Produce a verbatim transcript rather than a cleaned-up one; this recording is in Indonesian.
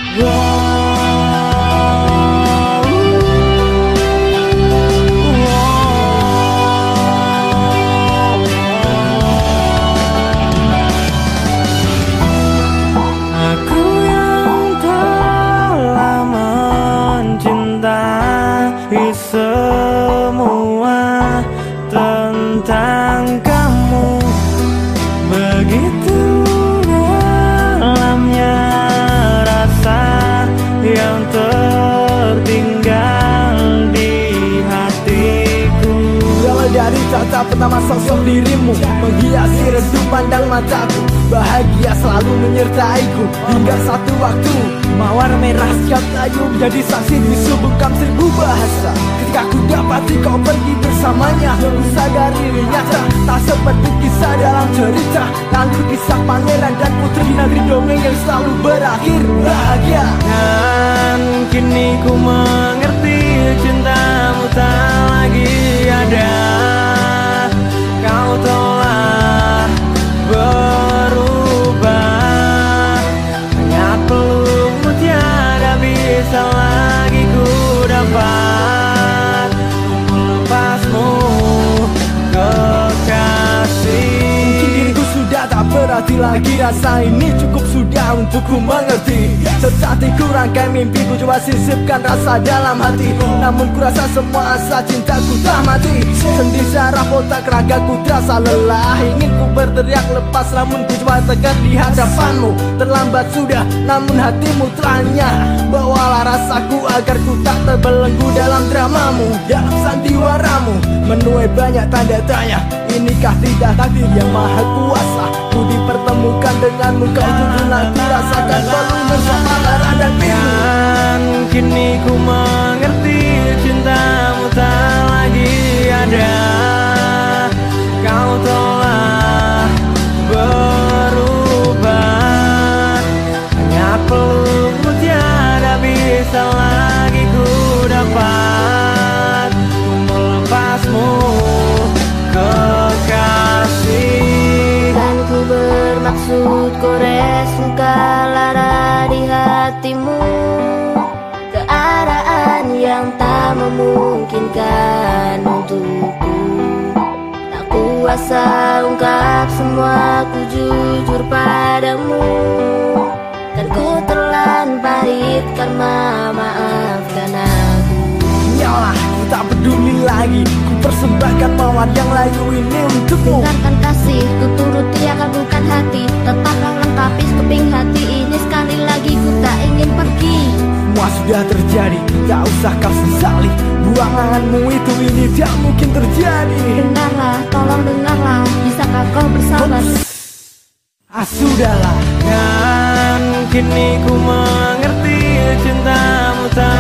Aku yang telah mencintai semua tentang kamu, begitu dalamnya rasa yang tertinggal di hatiku. Berawal dari tatap pertama sosok dirimu menghiasi redup pandang mataku. Bahagia selalu menyertaiku hingga satu waktu mawar merah siap layu menjadi saksi bisu bungkam seribu bahasa. Ketika ku dapati kau pergi bersamanya, ku sadari nyata tak seperti kisah dalam cerita. Lalu kisah pangeran dan putri negeri dongeng yang selalu berakhir bahagia. Dan kini ku mengerti cintamu tak lagi ada. Kau telah berubah, hanya pelukmu tiada bisa lagi ku dapat melepasmu kekasih. Mungkin diriku sudah tak berarti lagi, rasa ini cukup sudah untukku mengerti. Saat ku rangkai mimpi ku coba sisipkan rasa dalam hati, namun ku rasa semua asa cintaku telah mati. Sendi saraf otak ragaku terasa lelah, ingin ku berteriak lepas namun ku coba tegar di hadapanmu. Terlambat sudah namun hatimu telah nyah. Bawalah rasaku agar ku tak terbelenggu dalam dramamu. Dalam sandiwaramu menuai banyak tanda tanya, inikah tidak takdir yang maha kuasa? Ku dipertemukan denganmu, kau tujuh aku rasakan peluh bersama darah dan biru. Dan kini ku mengerti cintamu tak lagi ada. Kau telah berubah, hanya pelukmu tiada bisa lagi ku dapat melepasmu kekasih. Dan ku bermaksud gores luka lara di hatimu, keadaan yang tak memungkinkan untukku. Tak kuasa ungkap semua, ku jujur padamu. Kan ku telan pahit karena maafkan aku. Nyalah, ku tak peduli lagi, ku persembahkan mawar yang layu ini untukmu. Dengarkan kasih, ku turuti akan bukan hati. Tetaplah lengkapi sekeping hati ini. Sekali lagi ku tak ingin pergi. Semua sudah terjadi, tak usah kau sesali. Buang anganmu itu, ini tak mungkin terjadi. Dengarlah, tolong dengarlah, bisakah kau bersabar? Ah sudahlah. Dan kini ku mengerti cintamu tak